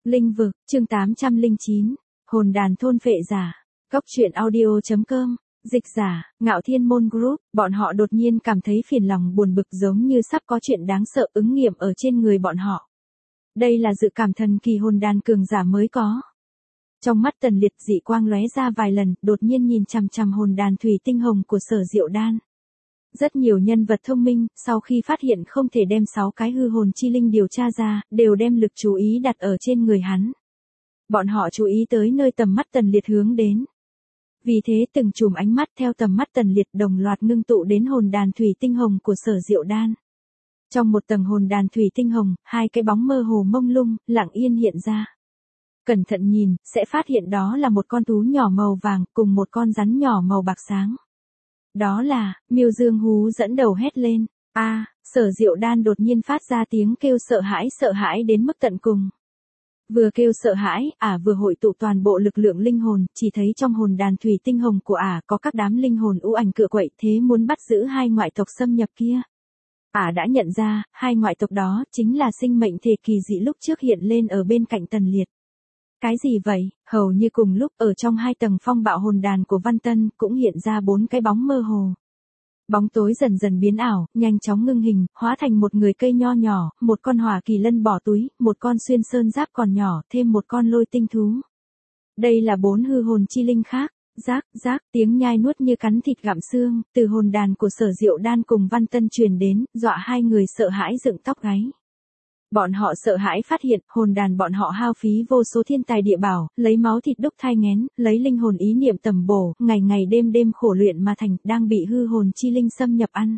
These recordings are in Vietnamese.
Linh vực, chương 809, hồn đàn thôn phệ giả. Cốc truyện audio.com, dịch giả, Ngạo Thiên Môn Group, bọn họ đột nhiên cảm thấy phiền lòng buồn bực giống như sắp có chuyện đáng sợ ứng nghiệm ở trên người bọn họ. Đây là dự cảm thần kỳ hồn đàn cường giả mới có. Trong mắt Tần Liệt dị quang lóe ra vài lần, đột nhiên nhìn chằm chằm hồn đàn thủy tinh hồng của Sở Diệu Đan. Rất nhiều nhân vật thông minh, sau khi phát hiện không thể đem 6 cái hư hồn chi linh điều tra ra, đều đem lực chú ý đặt ở trên người hắn. Bọn họ chú ý tới nơi tầm mắt Tần Liệt hướng đến. Vì thế từng chùm ánh mắt theo tầm mắt Tần Liệt đồng loạt ngưng tụ đến hồn đàn thủy tinh hồng của Sở Diệu Đan. Trong một tầng hồn đàn thủy tinh hồng, 2 cái bóng mơ hồ mông lung, lặng yên hiện ra. Cẩn thận nhìn, sẽ phát hiện đó là một con thú nhỏ màu vàng cùng một con rắn nhỏ màu bạc sáng. Đó là, Miêu Dương Hú dẫn đầu hét lên. Sở Diệu Đan đột nhiên phát ra tiếng kêu sợ hãi đến mức tận cùng. Vừa kêu sợ hãi, vừa hội tụ toàn bộ lực lượng linh hồn, chỉ thấy trong hồn đàn thủy tinh hồng của có các đám linh hồn u ảnh cựa quậy thế muốn bắt giữ 2 ngoại tộc xâm nhập kia. Đã nhận ra, 2 ngoại tộc đó chính là sinh mệnh thể kỳ dị lúc trước hiện lên ở bên cạnh Tần Liệt. Cái gì vậy? Hầu như cùng lúc ở trong 2 tầng phong bạo hồn đàn của Văn Tân cũng hiện ra 4 cái bóng mơ hồ. Bóng tối dần dần biến ảo, nhanh chóng ngưng hình, hóa thành một người cây nho nhỏ, một con hỏa kỳ lân bỏ túi, một con xuyên sơn giáp còn nhỏ, thêm một con lôi tinh thú. Đây là 4 hư hồn chi linh khác. Rác, tiếng nhai nuốt như cắn thịt gặm xương, từ hồn đàn của Sở Diệu Đan cùng Văn Tân truyền đến, dọa 2 người sợ hãi dựng tóc gáy. Bọn họ sợ hãi phát hiện, hồn đàn bọn họ hao phí vô số thiên tài địa bảo, lấy máu thịt đúc thai nghén, lấy linh hồn ý niệm tầm bổ, ngày ngày đêm khổ luyện mà thành, đang bị hư hồn chi linh xâm nhập ăn.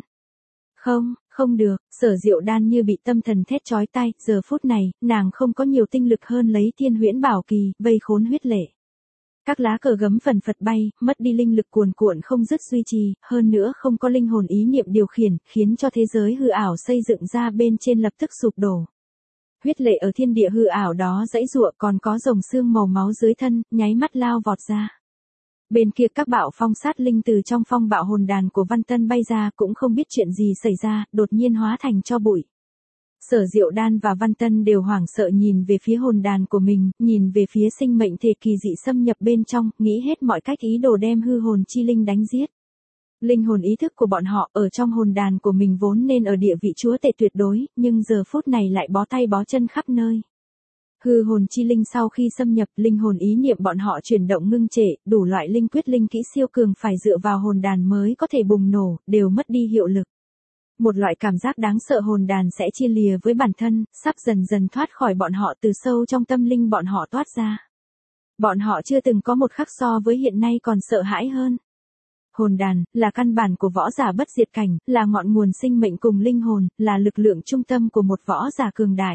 Không được, Sở Diệu Đan như bị tâm thần thét chói tai, giờ phút này, nàng không có nhiều tinh lực hơn lấy Thiên Huyễn Bảo Kỳ, vây khốn huyết lệ. Các lá cờ gấm phần phật bay, mất đi linh lực cuồn cuộn không dứt duy trì, hơn nữa không có linh hồn ý niệm điều khiển, khiến cho thế giới hư ảo xây dựng ra bên trên lập tức sụp đổ. Huyết lệ ở thiên địa hư ảo đó dãy giụa, còn có rồng xương màu máu dưới thân, nháy mắt lao vọt ra. Bên kia các bạo phong sát linh từ trong phong bạo hồn đàn của Văn Tân bay ra cũng không biết chuyện gì xảy ra, đột nhiên hóa thành tro bụi. Sở Diệu Đan và Văn Tân đều hoảng sợ nhìn về phía hồn đàn của mình, nhìn về phía sinh mệnh thể kỳ dị xâm nhập bên trong, nghĩ hết mọi cách ý đồ đem hư hồn chi linh đánh giết. Linh hồn ý thức của bọn họ ở trong hồn đàn của mình vốn nên ở địa vị chúa tể tuyệt đối, nhưng giờ phút này lại bó tay bó chân khắp nơi. Hư hồn chi linh sau khi xâm nhập, linh hồn ý niệm bọn họ chuyển động ngưng trệ, đủ loại linh quyết linh kỹ siêu cường phải dựa vào hồn đàn mới có thể bùng nổ, đều mất đi hiệu lực. Một loại cảm giác đáng sợ hồn đàn sẽ chia lìa với bản thân, sắp dần dần thoát khỏi bọn họ từ sâu trong tâm linh bọn họ toát ra. Bọn họ chưa từng có một khắc so với hiện nay còn sợ hãi hơn. Hồn đàn, là căn bản của võ giả bất diệt cảnh, là ngọn nguồn sinh mệnh cùng linh hồn, là lực lượng trung tâm của một võ giả cường đại.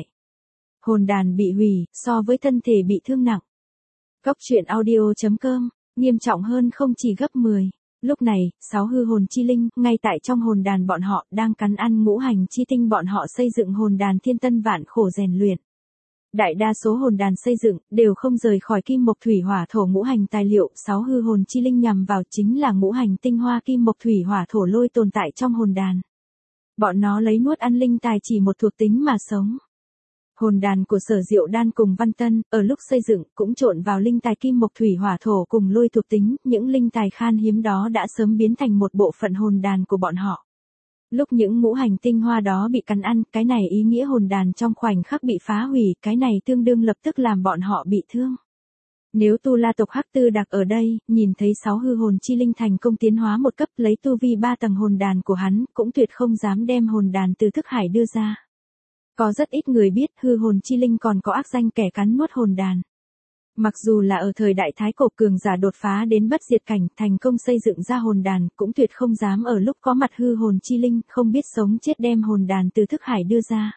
Hồn đàn bị hủy, so với thân thể bị thương nặng. Cốc truyện audio.com, nghiêm trọng hơn không chỉ gấp 10. Lúc này, 6 hư hồn chi linh, ngay tại trong hồn đàn bọn họ, đang cắn ăn ngũ hành chi tinh bọn họ xây dựng hồn đàn thiên tân vạn khổ rèn luyện. Đại đa số hồn đàn xây dựng, đều không rời khỏi kim mộc thủy hỏa thổ ngũ hành tài liệu, 6 hư hồn chi linh nhằm vào chính là ngũ hành tinh hoa kim mộc thủy hỏa thổ lôi tồn tại trong hồn đàn. Bọn nó lấy nuốt ăn linh tài chỉ một thuộc tính mà sống. Hồn đàn của Sở Diệu Đan cùng Văn Tân, ở lúc xây dựng, cũng trộn vào linh tài kim mộc thủy hỏa thổ cùng lôi thuộc tính, những linh tài khan hiếm đó đã sớm biến thành một bộ phận hồn đàn của bọn họ. Lúc những ngũ hành tinh hoa đó bị cắn ăn, cái này ý nghĩa hồn đàn trong khoảnh khắc bị phá hủy, cái này tương đương lập tức làm bọn họ bị thương. Nếu Tu La tộc Hắc Tư Đặc ở đây, nhìn thấy 6 hư hồn chi linh thành công tiến hóa một cấp, lấy tu vi 3 tầng hồn đàn của hắn, cũng tuyệt không dám đem hồn đàn từ thức hải đưa ra. Có rất ít người biết hư hồn chi linh còn có ác danh kẻ cắn nuốt hồn đàn. Mặc dù là ở thời đại Thái Cổ cường giả đột phá đến bất diệt cảnh, thành công xây dựng ra hồn đàn, cũng tuyệt không dám ở lúc có mặt hư hồn chi linh, không biết sống chết đem hồn đàn từ thức hải đưa ra.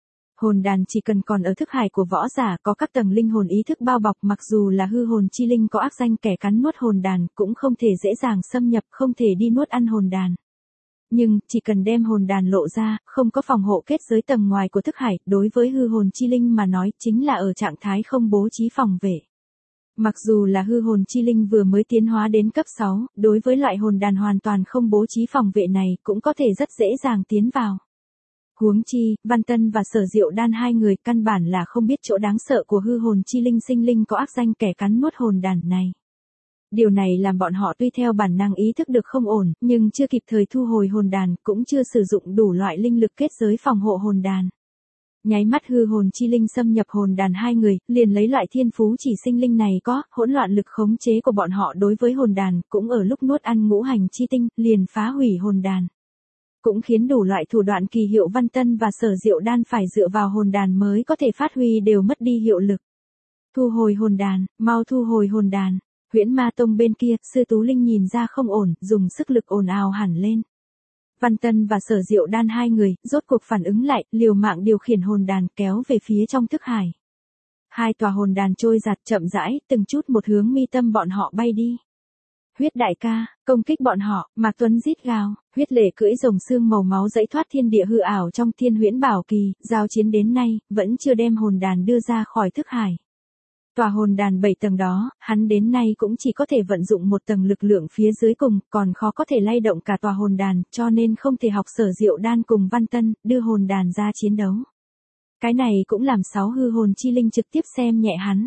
Hồn đàn chỉ cần còn ở thức hải của võ giả, có các tầng linh hồn ý thức bao bọc, mặc dù là hư hồn chi linh có ác danh kẻ cắn nuốt hồn đàn, cũng không thể dễ dàng xâm nhập, không thể đi nuốt ăn hồn đàn. Nhưng, chỉ cần đem hồn đàn lộ ra, không có phòng hộ kết giới tầng ngoài của thức hải, đối với hư hồn chi linh mà nói, chính là ở trạng thái không bố trí phòng vệ. Mặc dù là hư hồn chi linh vừa mới tiến hóa đến cấp 6, đối với loại hồn đàn hoàn toàn không bố trí phòng vệ này, cũng có thể rất dễ dàng tiến vào. Huống chi, Văn Tân và Sở Diệu Đan hai người căn bản là không biết chỗ đáng sợ của hư hồn chi linh sinh linh có ác danh kẻ cắn nuốt hồn đàn này. Điều này làm bọn họ tuy theo bản năng ý thức được không ổn, nhưng chưa kịp thời thu hồi hồn đàn, cũng chưa sử dụng đủ loại linh lực kết giới phòng hộ hồn đàn. Nháy mắt hư hồn chi linh xâm nhập hồn đàn hai người, liền lấy loại thiên phú chỉ sinh linh này có, hỗn loạn lực khống chế của bọn họ đối với hồn đàn, cũng ở lúc nuốt ăn ngũ hành chi tinh, liền phá hủy hồn đàn. Cũng khiến đủ loại thủ đoạn kỳ hiệu Văn Tân và Sở Diệu Đan phải dựa vào hồn đàn mới có thể phát huy đều mất đi hiệu lực. Thu hồi hồn đàn, mau thu hồi hồn đàn. Huyễn Ma Tông bên kia, Sư Tú Linh nhìn ra không ổn, dùng sức lực ồn ào hẳn lên. Văn Tân và Sở Diệu Đan hai người, rốt cuộc phản ứng lại, liều mạng điều khiển hồn đàn kéo về phía trong thức hải. Hai tòa hồn đàn trôi giạt chậm rãi, từng chút một hướng mi tâm bọn họ bay đi. Huyết đại ca, công kích bọn họ, Mạc Tuấn rít gào, Huyết Lệ cưỡi rồng xương màu máu dãy thoát thiên địa hư ảo trong Thiên Huyễn Bảo Kỳ, giao chiến đến nay, vẫn chưa đem hồn đàn đưa ra khỏi thức hải. Tòa hồn đàn 7 tầng đó, hắn đến nay cũng chỉ có thể vận dụng một tầng lực lượng phía dưới cùng, còn khó có thể lay động cả tòa hồn đàn, cho nên không thể học Sở Diệu Đan cùng Văn Tân, đưa hồn đàn ra chiến đấu. Cái này cũng làm 6 hư hồn chi linh trực tiếp xem nhẹ hắn.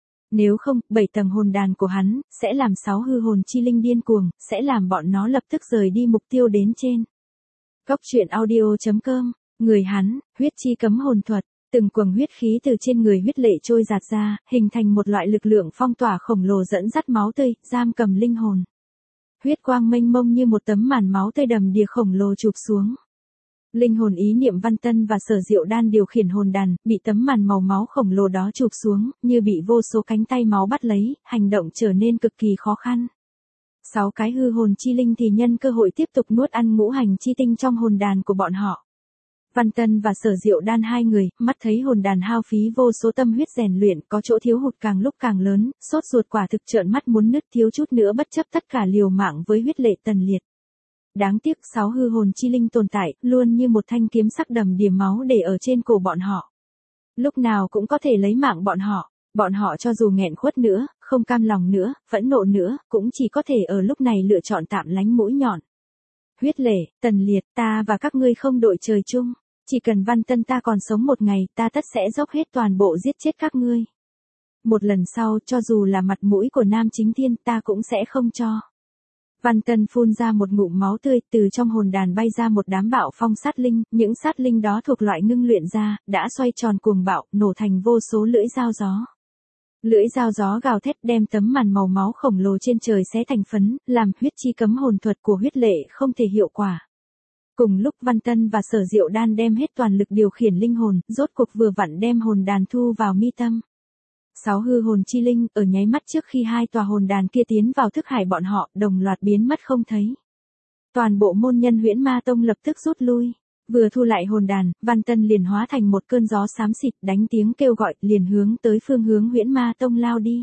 Nếu không, 7 tầng hồn đàn của hắn, sẽ làm 6 hư hồn chi linh điên cuồng, sẽ làm bọn nó lập tức rời đi mục tiêu đến trên. Góc truyện audio.com, người hắn, huyết chi cấm hồn thuật. Từng quầng huyết khí từ trên người Huyết Lệ trôi dạt ra, hình thành một loại lực lượng phong tỏa khổng lồ dẫn dắt máu tươi, giam cầm linh hồn. Huyết quang mênh mông như một tấm màn máu tươi đầm đìa khổng lồ chụp xuống. Linh hồn ý niệm Văn Tân và Sở Diệu Đan điều khiển hồn đàn, bị tấm màn màu máu khổng lồ đó chụp xuống, như bị vô số cánh tay máu bắt lấy, hành động trở nên cực kỳ khó khăn. 6 cái hư hồn chi linh thì nhân cơ hội tiếp tục nuốt ăn ngũ hành chi tinh trong hồn đàn của bọn họ. Văn Tân và Sở Diệu Đan hai người, mắt thấy hồn đàn hao phí vô số tâm huyết rèn luyện, có chỗ thiếu hụt càng lúc càng lớn, sốt ruột quả thực trợn mắt muốn nứt, thiếu chút nữa bất chấp tất cả liều mạng với Huyết Lệ tần liệt. Đáng tiếc 6 hư hồn chi linh tồn tại, luôn như một thanh kiếm sắc đầm đìa máu để ở trên cổ bọn họ. Lúc nào cũng có thể lấy mạng bọn họ cho dù nghẹn khuất nữa, không cam lòng nữa, phẫn nộ nữa, cũng chỉ có thể ở lúc này lựa chọn tạm lánh mũi nhọn. Huyết Lệ, tần liệt, ta và các ngươi không đội trời chung. Chỉ cần Văn Tân ta còn sống một ngày, ta tất sẽ dốc hết toàn bộ giết chết các ngươi. Một lần sau, cho dù là mặt mũi của Nam Chính Thiên, ta cũng sẽ không cho. Văn Tân phun ra một ngụm máu tươi, từ trong hồn đàn bay ra một đám bạo phong sát linh, những sát linh đó thuộc loại ngưng luyện ra, đã xoay tròn cuồng bạo, nổ thành vô số lưỡi dao gió. Lưỡi dao gió gào thét đem tấm màn màu máu khổng lồ trên trời xé thành phấn, làm huyết chi cấm hồn thuật của Huyết Lệ không thể hiệu quả. Cùng lúc Văn Tân và Sở Diệu Đan đem hết toàn lực điều khiển linh hồn, rốt cuộc vừa vặn đem hồn đàn thu vào mi tâm. 6 hư hồn chi linh, ở nháy mắt trước khi hai tòa hồn đàn kia tiến vào thức hải bọn họ, đồng loạt biến mất không thấy. Toàn bộ môn nhân Huyễn Ma Tông lập tức rút lui. Vừa thu lại hồn đàn, Văn Tân liền hóa thành một cơn gió xám xịt, đánh tiếng kêu gọi, liền hướng tới phương hướng Huyễn Ma Tông lao đi.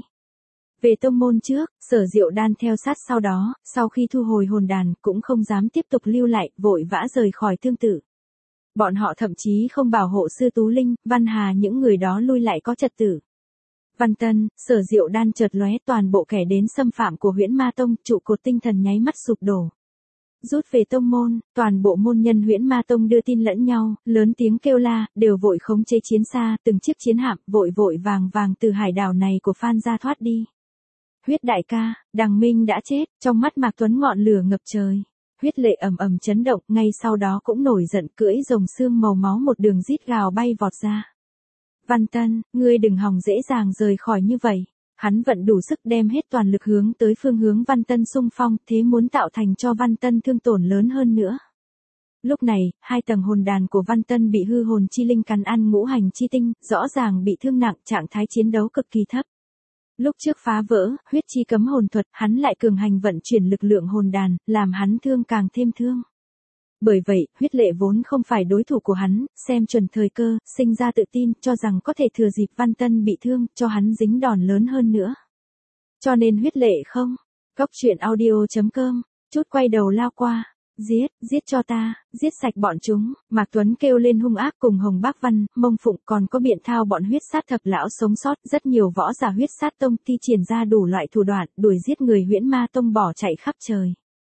Về tông môn trước, Sở Diệu Đan theo sát sau đó, sau khi thu hồi hồn đàn, cũng không dám tiếp tục lưu lại, vội vã rời khỏi Thương Tử. Bọn họ thậm chí không bảo hộ Sư Tú Linh, Văn Hà những người đó lui lại có trật tự. Văn Tân, Sở Diệu Đan chợt lóe, toàn bộ kẻ đến xâm phạm của Huyễn Ma Tông, trụ cột tinh thần nháy mắt sụp đổ. Rút về tông môn, toàn bộ môn nhân Huyễn Ma Tông đưa tin lẫn nhau, lớn tiếng kêu la, đều vội khống chế chiến xa, từng chiếc chiến hạm, vội vàng từ hải đảo này của Phan gia thoát đi. Huyết đại ca, Đằng Minh đã chết, trong mắt Mạc Tuấn ngọn lửa ngập trời. Huyết Lệ ầm ầm chấn động, ngay sau đó cũng nổi giận, cưỡi rồng xương màu máu một đường rít gào bay vọt ra. Văn Tân, ngươi đừng hòng dễ dàng rời khỏi như vậy. Hắn vận đủ sức đem hết toàn lực hướng tới phương hướng Văn Tân xung phong, thế muốn tạo thành cho Văn Tân thương tổn lớn hơn nữa. Lúc này, hai tầng hồn đàn của Văn Tân bị hư hồn chi linh cắn ăn ngũ hành chi tinh, rõ ràng bị thương nặng, trạng thái chiến đấu cực kỳ thấp. Lúc trước phá vỡ, huyết chi cấm hồn thuật, hắn lại cường hành vận chuyển lực lượng hồn đàn, làm hắn thương càng thêm thương. Bởi vậy, Huyết Lệ vốn không phải đối thủ của hắn, xem chuẩn thời cơ, sinh ra tự tin, cho rằng có thể thừa dịp Văn Tân bị thương, cho hắn dính đòn lớn hơn nữa. Cho nên Huyết Lệ không. Góc truyện audio.com, chút quay đầu lao qua. Giết cho ta, giết sạch bọn chúng. Mạc Tuấn kêu lên hung ác cùng Hồng Bác Văn, Mông Phụng, còn có Biện Thao bọn huyết sát thập lão sống sót, rất nhiều võ giả huyết sát tông thi triển ra đủ loại thủ đoạn, đuổi giết người Huyễn Ma Tông bỏ chạy khắp trời.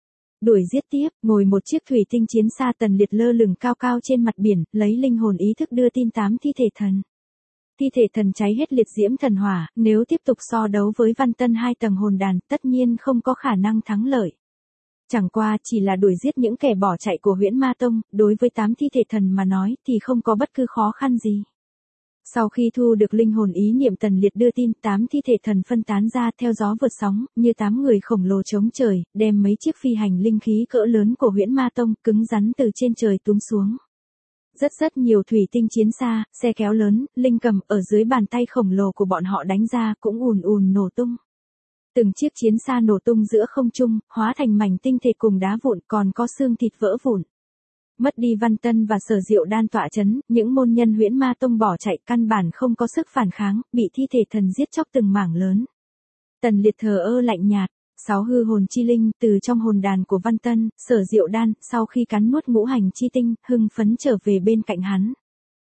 Đuổi giết tiếp, ngồi một chiếc thủy tinh chiến xa Tần Liệt lơ lửng cao cao trên mặt biển, lấy linh hồn ý thức đưa tin 8 thi thể thần. Thi thể thần cháy hết liệt diễm thần hỏa, nếu tiếp tục so đấu với Văn Tân 2 tầng hồn đàn, tất nhiên không có khả năng thắng lợi. Chẳng qua chỉ là đuổi giết những kẻ bỏ chạy của Huyễn Ma Tông, đối với 8 thi thể thần mà nói thì không có bất cứ khó khăn gì. Sau khi thu được linh hồn ý niệm Tần Liệt đưa tin, 8 thi thể thần phân tán ra theo gió vượt sóng, như 8 người khổng lồ chống trời, đem mấy chiếc phi hành linh khí cỡ lớn của Huyễn Ma Tông cứng rắn từ trên trời túm xuống. Rất nhiều thủy tinh chiến xa, xe kéo lớn, linh cầm ở dưới bàn tay khổng lồ của bọn họ đánh ra cũng ùn ùn nổ tung. Từng chiếc chiến xa nổ tung giữa không trung, hóa thành mảnh tinh thể cùng đá vụn, còn có xương thịt vỡ vụn. Mất đi Văn Tân và Sở Diệu Đan tọa chấn, những môn nhân Huyễn Ma Tông bỏ chạy căn bản không có sức phản kháng, bị thi thể thần giết chóc từng mảng lớn. Tần Liệt thờ ơ lạnh nhạt, 6 hư hồn chi linh từ trong hồn đàn của Văn Tân, Sở Diệu Đan, sau khi cắn nuốt ngũ hành chi tinh, hưng phấn trở về bên cạnh hắn.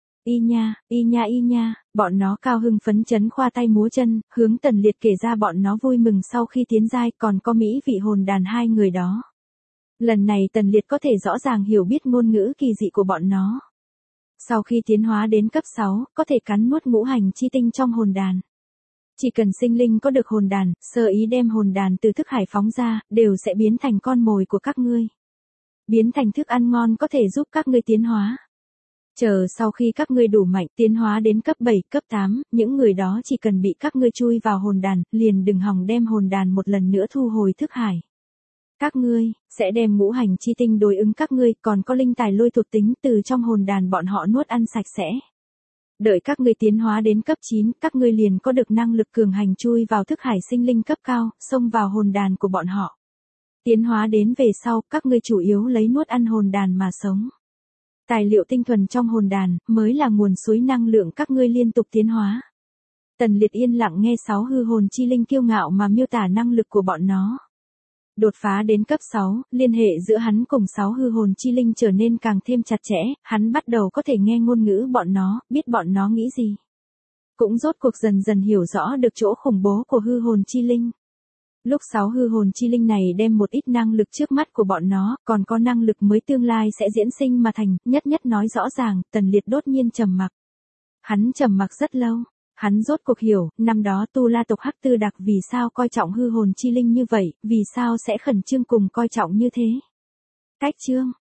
Y nha, bọn nó cao hưng phấn chấn khoa tay múa chân, hướng Tần Liệt kể ra bọn nó vui mừng sau khi tiến giai, còn có mỹ vị hồn đàn 2 người đó. Lần này Tần Liệt có thể rõ ràng hiểu biết ngôn ngữ kỳ dị của bọn nó. Sau khi tiến hóa đến cấp 6, có thể cắn nuốt ngũ hành chi tinh trong hồn đàn. Chỉ cần sinh linh có được hồn đàn, sơ ý đem hồn đàn từ thức hải phóng ra, đều sẽ biến thành con mồi của các ngươi. Biến thành thức ăn ngon có thể giúp các ngươi tiến hóa. Chờ sau khi các ngươi đủ mạnh tiến hóa đến cấp 7, cấp 8, những người đó chỉ cần bị các ngươi chui vào hồn đàn, liền đừng hòng đem hồn đàn một lần nữa thu hồi thức hải. Các ngươi sẽ đem ngũ hành chi tinh đối ứng các ngươi, còn có linh tài lôi thuộc tính từ trong hồn đàn bọn họ nuốt ăn sạch sẽ. Đợi các ngươi tiến hóa đến cấp 9, các ngươi liền có được năng lực cường hành chui vào thức hải sinh linh cấp cao, xông vào hồn đàn của bọn họ. Tiến hóa đến về sau, các ngươi chủ yếu lấy nuốt ăn hồn đàn mà sống. Tài liệu tinh thuần trong hồn đàn mới là nguồn suối năng lượng các ngươi liên tục tiến hóa. Tần Liệt yên lặng nghe 6 hư hồn chi linh kiêu ngạo mà miêu tả năng lực của bọn nó. Đột phá đến cấp 6, liên hệ giữa hắn cùng 6 hư hồn chi linh trở nên càng thêm chặt chẽ, hắn bắt đầu có thể nghe ngôn ngữ bọn nó, biết bọn nó nghĩ gì. Cũng rốt cuộc dần dần hiểu rõ được chỗ khủng bố của hư hồn chi linh. Lúc 6 hư hồn chi linh này đem một ít năng lực trước mắt của bọn nó, còn có năng lực mới tương lai sẽ diễn sinh mà thành, nhất nói rõ ràng, Tần Liệt đột nhiên trầm mặc. Hắn trầm mặc rất lâu. Hắn rốt cuộc hiểu, năm đó Tu La tộc Hắc Tư Đặc vì sao coi trọng hư hồn chi linh như vậy, vì sao sẽ khẩn trương cùng coi trọng như thế. Cách chương